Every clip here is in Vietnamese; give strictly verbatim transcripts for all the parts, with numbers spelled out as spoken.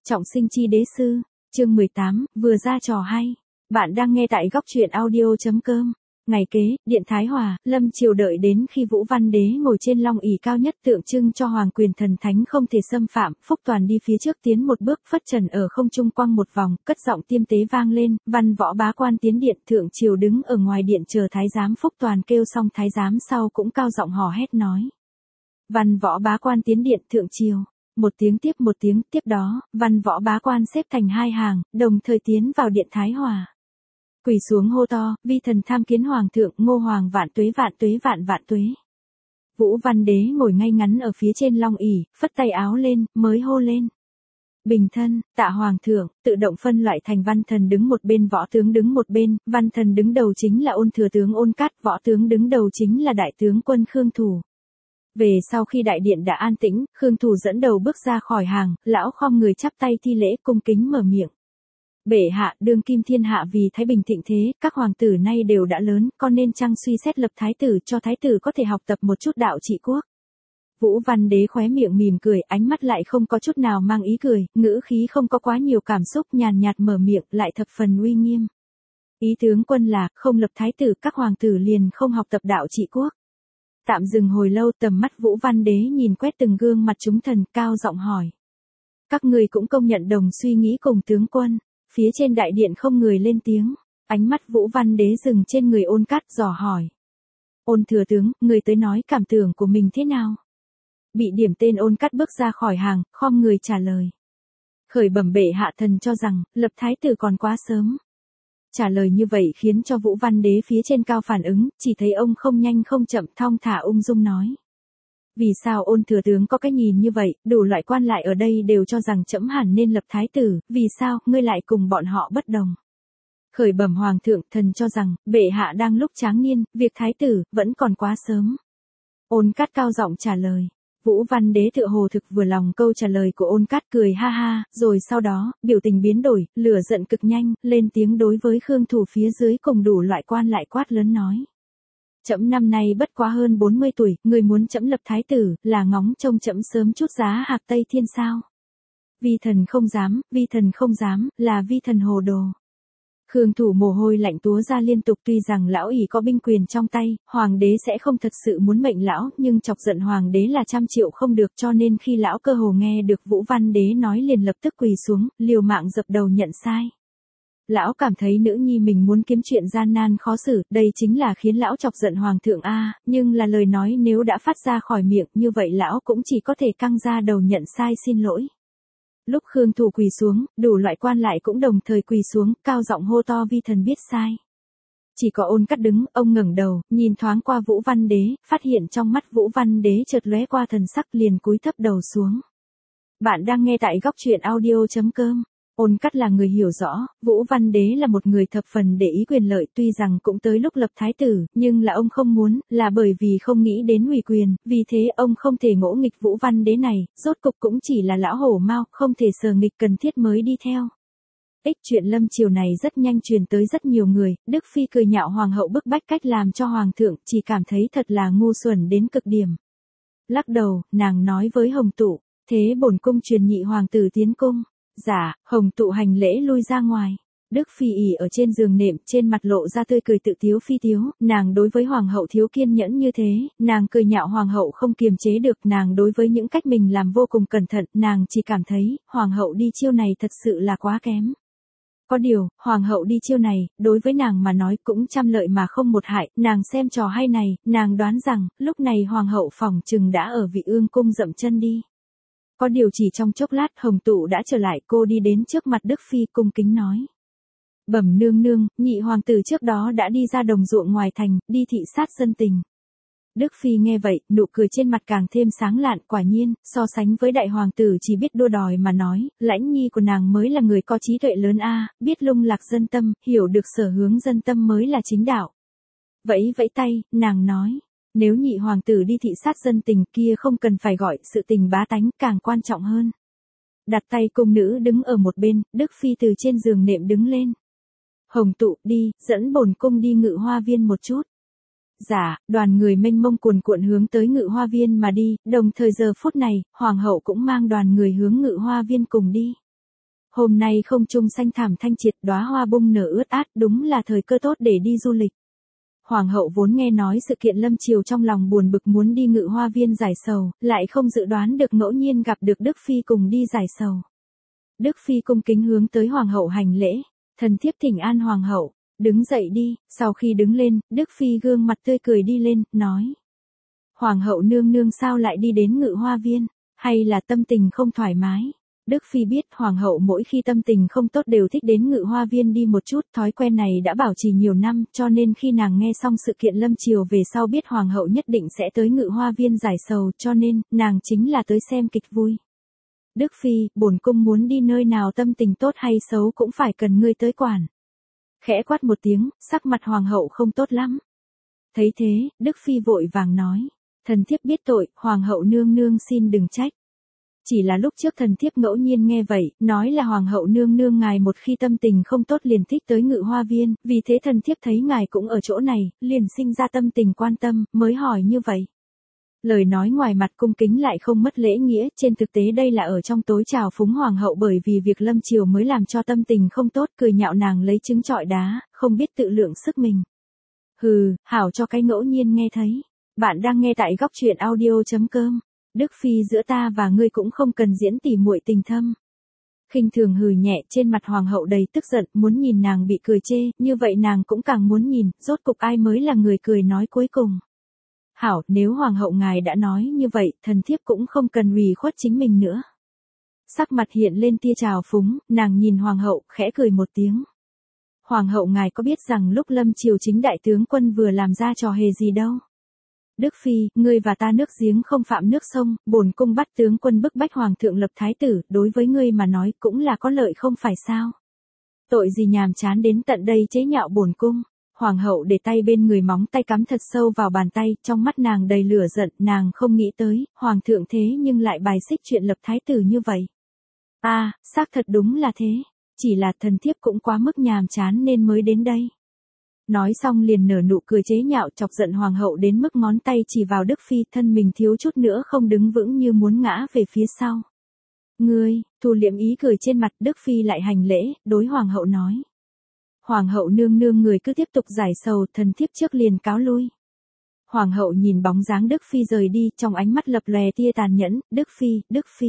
Trọng sinh chi đế sư, chương mười tám, vừa ra trò hay. Bạn đang nghe tại góc truyện audio.com. Ngày kế, điện Thái Hòa, lâm triều đợi đến khi Vũ Văn Đế ngồi trên long ỷ cao nhất tượng trưng cho hoàng quyền thần thánh không thể xâm phạm, Phúc Toàn đi phía trước tiến một bước phất trần ở không trung quăng một vòng, cất giọng tiêm tế vang lên, văn võ bá quan tiến điện, thượng triều đứng ở ngoài điện chờ thái giám. Phúc Toàn kêu xong thái giám sau cũng cao giọng hò hét nói. Văn võ bá quan tiến điện, thượng triều. Một tiếng tiếp một tiếng, tiếp đó, văn võ bá quan xếp thành hai hàng, đồng thời tiến vào điện Thái Hòa. Quỳ xuống hô to, vi thần tham kiến hoàng thượng, Ngô Hoàng vạn tuế vạn tuế vạn vạn tuế. Vũ Văn Đế ngồi ngay ngắn ở phía trên long ỷ, phất tay áo lên, mới hô lên. Bình thân, tạ hoàng thượng, tự động phân loại thành văn thần đứng một bên, võ tướng đứng một bên, văn thần đứng đầu chính là Ôn thừa tướng Ôn Cát, võ tướng đứng đầu chính là đại tướng quân Khương Thủ. Về sau khi đại điện đã an tĩnh, Khương Thủ dẫn đầu bước ra khỏi hàng, lão khom người chắp tay thi lễ cung kính mở miệng. Bệ hạ, đương kim thiên hạ vì thái bình thịnh thế, các hoàng tử nay đều đã lớn, con nên chăng suy xét lập thái tử cho thái tử có thể học tập một chút đạo trị quốc. Vũ Văn Đế khóe miệng mỉm cười, ánh mắt lại không có chút nào mang ý cười, ngữ khí không có quá nhiều cảm xúc, nhàn nhạt mở miệng, lại thập phần uy nghiêm. Ý tướng quân là, không lập thái tử, các hoàng tử liền không học tập đạo trị quốc. Tạm dừng hồi lâu, tầm mắt Vũ Văn Đế nhìn quét từng gương mặt chúng thần, cao giọng hỏi. Các người cũng công nhận đồng suy nghĩ cùng tướng quân. Phía trên đại điện không người lên tiếng, ánh mắt Vũ Văn Đế dừng trên người Ôn Cát, dò hỏi. Ôn thừa tướng, người tới nói cảm tưởng của mình thế nào? Bị điểm tên Ôn Cát bước ra khỏi hàng, khom người trả lời. Khởi bẩm bệ hạ, thần cho rằng, lập thái tử còn quá sớm. Trả lời như vậy khiến cho Vũ Văn Đế phía trên cao phản ứng, chỉ thấy ông không nhanh không chậm, thong thả ung dung nói. Vì sao Ôn thừa tướng có cái nhìn như vậy, đủ loại quan lại ở đây đều cho rằng trẫm hẳn nên lập thái tử, vì sao, ngươi lại cùng bọn họ bất đồng? Khởi bẩm hoàng thượng, thần cho rằng, bệ hạ đang lúc tráng niên, việc thái tử, vẫn còn quá sớm. Ôn Cát cao giọng trả lời. Vũ Văn Đế tựa hồ thực vừa lòng câu trả lời của Ôn Cát, cười ha ha, rồi sau đó, biểu tình biến đổi, lửa giận cực nhanh, lên tiếng đối với Khương Thủ phía dưới cùng đủ loại quan lại quát lớn nói. Trẫm năm nay bất quá hơn bốn mươi tuổi, người muốn trẫm lập thái tử, là ngóng trông trẫm sớm chút giá hạc Tây Thiên sao? Vi thần không dám, vi thần không dám, là vi thần hồ đồ. Khương Thủ mồ hôi lạnh túa ra liên tục, tuy rằng lão ỷ có binh quyền trong tay, hoàng đế sẽ không thật sự muốn mệnh lão, nhưng chọc giận hoàng đế là trăm triệu không được, cho nên khi lão cơ hồ nghe được Vũ Văn Đế nói liền lập tức quỳ xuống, liều mạng dập đầu nhận sai. Lão cảm thấy nữ nhi mình muốn kiếm chuyện gian nan khó xử, đây chính là khiến lão chọc giận hoàng thượng a, nhưng là lời nói nếu đã phát ra khỏi miệng, như vậy lão cũng chỉ có thể căng ra đầu nhận sai xin lỗi. Lúc Khương Thủ quỳ xuống, đủ loại quan lại cũng đồng thời quỳ xuống, cao giọng hô to vi thần biết sai. Chỉ có Ôn Cát đứng, ông ngẩng đầu, nhìn thoáng qua Vũ Văn Đế, phát hiện trong mắt Vũ Văn Đế chợt lóe qua thần sắc, liền cúi thấp đầu xuống. Bạn đang nghe tại góc truyện audio.com. Ôn Cát là người hiểu rõ, Vũ Văn Đế là một người thập phần để ý quyền lợi, tuy rằng cũng tới lúc lập thái tử, nhưng là ông không muốn, là bởi vì không nghĩ đến ủy quyền, vì thế ông không thể ngỗ nghịch Vũ Văn Đế này, rốt cục cũng chỉ là lão hổ mau, không thể sờ nghịch cần thiết mới đi theo. Ích chuyện lâm triều này rất nhanh truyền tới rất nhiều người, Đức Phi cười nhạo hoàng hậu bức bách cách làm cho hoàng thượng, chỉ cảm thấy thật là ngu xuẩn đến cực điểm. Lắc đầu, nàng nói với Hồng Tụ, thế bổn cung truyền nhị hoàng tử tiến cung. Dạ, Hồng Tụ hành lễ lui ra ngoài. Đức Phi ỉ ở trên giường nệm, trên mặt lộ ra tươi cười tự tiếu phi tiếu, nàng đối với hoàng hậu thiếu kiên nhẫn như thế, nàng cười nhạo hoàng hậu không kiềm chế được, nàng đối với những cách mình làm vô cùng cẩn thận, nàng chỉ cảm thấy, hoàng hậu đi chiêu này thật sự là quá kém. Có điều, hoàng hậu đi chiêu này, đối với nàng mà nói cũng trăm lợi mà không một hại, nàng xem trò hay này, nàng đoán rằng, lúc này hoàng hậu phỏng chừng đã ở Vị Ương cung dậm chân đi. Có điều chỉ trong chốc lát Hồng Tụ đã trở lại, cô đi đến trước mặt Đức Phi cung kính nói. Bẩm nương nương, nhị hoàng tử trước đó đã đi ra đồng ruộng ngoài thành, đi thị sát dân tình. Đức Phi nghe vậy, nụ cười trên mặt càng thêm sáng lạn, quả nhiên, so sánh với đại hoàng tử chỉ biết đua đòi mà nói, lãnh nhi của nàng mới là người có trí tuệ lớn a, biết lung lạc dân tâm, hiểu được sở hướng dân tâm mới là chính đạo. Vẫy vẫy tay, nàng nói. Nếu nhị hoàng tử đi thị sát dân tình kia không cần phải gọi sự tình bá tánh, càng quan trọng hơn. Đặt tay cung nữ đứng ở một bên, Đức Phi từ trên giường nệm đứng lên. Hồng Tụ, đi, dẫn bổn cung đi Ngự Hoa Viên một chút. Dạ, đoàn người mênh mông cuồn cuộn hướng tới Ngự Hoa Viên mà đi, đồng thời giờ phút này, hoàng hậu cũng mang đoàn người hướng Ngự Hoa Viên cùng đi. Hôm nay không trung xanh thẳm thanh triệt, đóa hoa bung nở ướt át, đúng là thời cơ tốt để đi du lịch. Hoàng hậu vốn nghe nói sự kiện lâm triều trong lòng buồn bực muốn đi Ngự Hoa Viên giải sầu, lại không dự đoán được ngẫu nhiên gặp được Đức Phi cùng đi giải sầu. Đức Phi cung kính hướng tới Hoàng hậu hành lễ, thần thiếp thỉnh an Hoàng hậu, đứng dậy đi, sau khi đứng lên, Đức Phi gương mặt tươi cười đi lên, nói. Hoàng hậu nương nương sao lại đi đến Ngự Hoa Viên, hay là tâm tình không thoải mái? Đức Phi biết Hoàng hậu mỗi khi tâm tình không tốt đều thích đến Ngự Hoa Viên đi một chút, thói quen này đã bảo trì nhiều năm, cho nên khi nàng nghe xong sự kiện lâm triều về sau biết Hoàng hậu nhất định sẽ tới Ngự Hoa Viên giải sầu, cho nên, nàng chính là tới xem kịch vui. Đức Phi, bổn cung muốn đi nơi nào tâm tình tốt hay xấu cũng phải cần ngươi tới quản. Khẽ quát một tiếng, sắc mặt Hoàng hậu không tốt lắm. Thấy thế, Đức Phi vội vàng nói, thần thiếp biết tội, Hoàng hậu nương nương xin đừng trách. Chỉ là lúc trước thần thiếp ngẫu nhiên nghe vậy, nói là Hoàng hậu nương nương ngài một khi tâm tình không tốt liền thích tới Ngự Hoa Viên, vì thế thần thiếp thấy ngài cũng ở chỗ này, liền sinh ra tâm tình quan tâm, mới hỏi như vậy. Lời nói ngoài mặt cung kính lại không mất lễ nghĩa, trên thực tế đây là ở trong tối trào phúng Hoàng hậu bởi vì việc lâm triều mới làm cho tâm tình không tốt, cười nhạo nàng lấy trứng trọi đá, không biết tự lượng sức mình. Hừ, hảo cho cái ngẫu nhiên nghe thấy. Bạn đang nghe tại góc truyện audio chấm com. Đức Phi giữa ta và ngươi cũng không cần diễn tỉ muội tình thâm. Khinh thường hừ nhẹ, trên mặt Hoàng hậu đầy tức giận, muốn nhìn nàng bị cười chê, như vậy nàng cũng càng muốn nhìn, rốt cục ai mới là người cười nói cuối cùng. Hảo, nếu Hoàng hậu ngài đã nói như vậy, thần thiếp cũng không cần ủy khuất chính mình nữa. Sắc mặt hiện lên tia trào phúng, nàng nhìn Hoàng hậu, khẽ cười một tiếng. Hoàng hậu ngài có biết rằng lúc lâm triều chính đại tướng quân vừa làm ra trò hề gì đâu? Đức Phi, ngươi và ta nước giếng không phạm nước sông, bổn cung bắt tướng quân bức bách hoàng thượng lập thái tử, đối với ngươi mà nói cũng là có lợi không phải sao? Tội gì nhàm chán đến tận đây chế nhạo bổn cung? Hoàng hậu để tay bên người, móng tay cắm thật sâu vào bàn tay, trong mắt nàng đầy lửa giận, nàng không nghĩ tới, hoàng thượng thế nhưng lại bài xích chuyện lập thái tử như vậy. A, à, xác thật đúng là thế, chỉ là thần thiếp cũng quá mức nhàm chán nên mới đến đây. Nói xong liền nở nụ cười chế nhạo, chọc giận Hoàng hậu đến mức ngón tay chỉ vào Đức Phi, thân mình thiếu chút nữa không đứng vững như muốn ngã về phía sau. Ngươi, thu liệm ý cười trên mặt, Đức Phi lại hành lễ, đối Hoàng hậu nói. Hoàng hậu nương nương người cứ tiếp tục giải sầu, thần thiếp trước liền cáo lui. Hoàng hậu nhìn bóng dáng Đức Phi rời đi, trong ánh mắt lập lòe tia tàn nhẫn, Đức Phi, Đức Phi.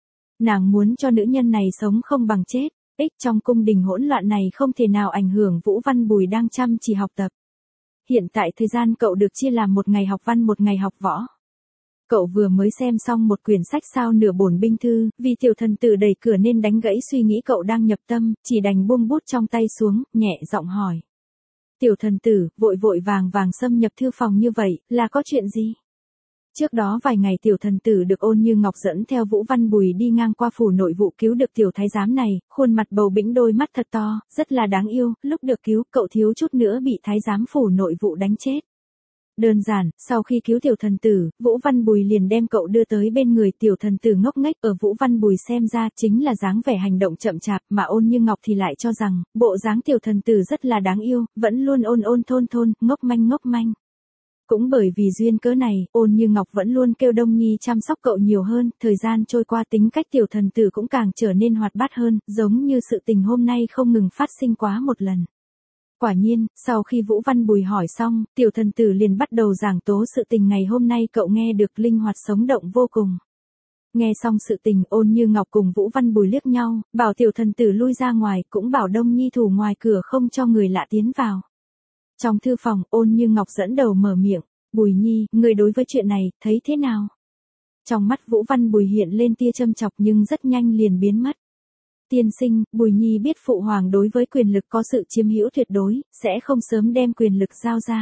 Nàng muốn cho nữ nhân này sống không bằng chết. Ích trong cung đình hỗn loạn này không thể nào ảnh hưởng Vũ Văn Bùi đang chăm chỉ học tập. Hiện tại thời gian cậu được chia làm một ngày học văn một ngày học võ. Cậu vừa mới xem xong một quyển sách sao nửa bổn binh thư, vì tiểu thần tử đẩy cửa nên đánh gãy suy nghĩ cậu đang nhập tâm, chỉ đành buông bút trong tay xuống, nhẹ giọng hỏi. Tiểu thần tử, vội vội vàng vàng xâm nhập thư phòng như vậy, là có chuyện gì? Trước đó vài ngày tiểu thần tử được Ôn Như Ngọc dẫn theo Vũ Văn Bùi đi ngang qua phủ nội vụ cứu được tiểu thái giám này, khuôn mặt bầu bĩnh đôi mắt thật to, rất là đáng yêu, lúc được cứu cậu thiếu chút nữa bị thái giám phủ nội vụ đánh chết. Đơn giản, sau khi cứu tiểu thần tử, Vũ Văn Bùi liền đem cậu đưa tới bên người tiểu thần tử ngốc nghếch, ở Vũ Văn Bùi xem ra chính là dáng vẻ hành động chậm chạp, mà Ôn Như Ngọc thì lại cho rằng, bộ dáng tiểu thần tử rất là đáng yêu, vẫn luôn ôn ôn thôn thôn, ngốc manh ngốc manh. Cũng bởi vì duyên cớ này, Ôn Như Ngọc vẫn luôn kêu Đông Nhi chăm sóc cậu nhiều hơn, thời gian trôi qua tính cách tiểu thần tử cũng càng trở nên hoạt bát hơn, giống như sự tình hôm nay không ngừng phát sinh quá một lần. Quả nhiên, sau khi Vũ Văn Bùi hỏi xong, tiểu thần tử liền bắt đầu giảng tố sự tình ngày hôm nay cậu nghe được linh hoạt sống động vô cùng. Nghe xong sự tình, Ôn Như Ngọc cùng Vũ Văn Bùi liếc nhau, bảo tiểu thần tử lui ra ngoài, cũng bảo Đông Nhi thủ ngoài cửa không cho người lạ tiến vào. Trong thư phòng, Ôn Như Ngọc dẫn đầu mở miệng, Bùi Nhi, người đối với chuyện này, thấy thế nào? Trong mắt Vũ Văn Bùi hiện lên tia châm chọc nhưng rất nhanh liền biến mất. Tiên sinh, Bùi Nhi biết phụ hoàng đối với quyền lực có sự chiếm hữu tuyệt đối, sẽ không sớm đem quyền lực giao ra.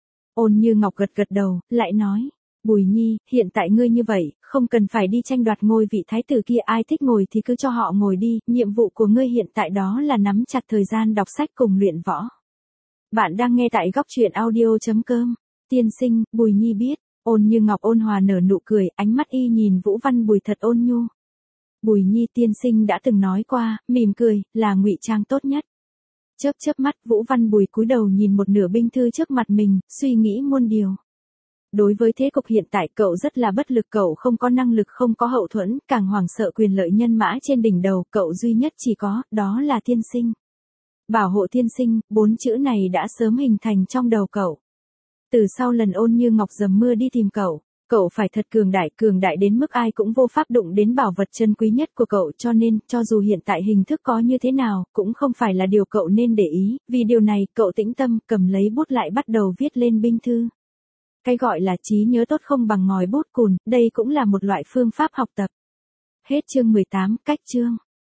Ôn Như Ngọc gật gật đầu, lại nói, Bùi Nhi, hiện tại ngươi như vậy, không cần phải đi tranh đoạt ngôi vị thái tử kia, ai thích ngồi thì cứ cho họ ngồi đi, nhiệm vụ của ngươi hiện tại đó là nắm chặt thời gian đọc sách cùng luyện võ. Bạn đang nghe tại góc truyện audio chấm com. Tiên sinh, Bùi Nhi biết. Ôn Như Ngọc ôn hòa nở nụ cười, ánh mắt y nhìn Vũ Văn Bùi thật ôn nhu. Bùi Nhi tiên sinh đã từng nói qua, mỉm cười, là ngụy trang tốt nhất. Chớp chớp mắt, Vũ Văn Bùi cúi đầu nhìn một nửa binh thư trước mặt mình, suy nghĩ muôn điều. Đối với thế cục hiện tại cậu rất là bất lực, cậu không có năng lực, không có hậu thuẫn, càng hoảng sợ quyền lợi nhân mã trên đỉnh đầu, cậu duy nhất chỉ có, đó là tiên sinh. Bảo hộ tiên sinh, bốn chữ này đã sớm hình thành trong đầu cậu. Từ sau lần Ôn Như Ngọc dầm mưa đi tìm cậu, cậu phải thật cường đại, cường đại đến mức ai cũng vô pháp đụng đến bảo vật chân quý nhất của cậu, cho nên, cho dù hiện tại hình thức có như thế nào, cũng không phải là điều cậu nên để ý, vì điều này, cậu tĩnh tâm, cầm lấy bút lại bắt đầu viết lên binh thư. Cái gọi là trí nhớ tốt không bằng ngòi bút cùn, đây cũng là một loại phương pháp học tập. Hết chương mười tám, cách chương.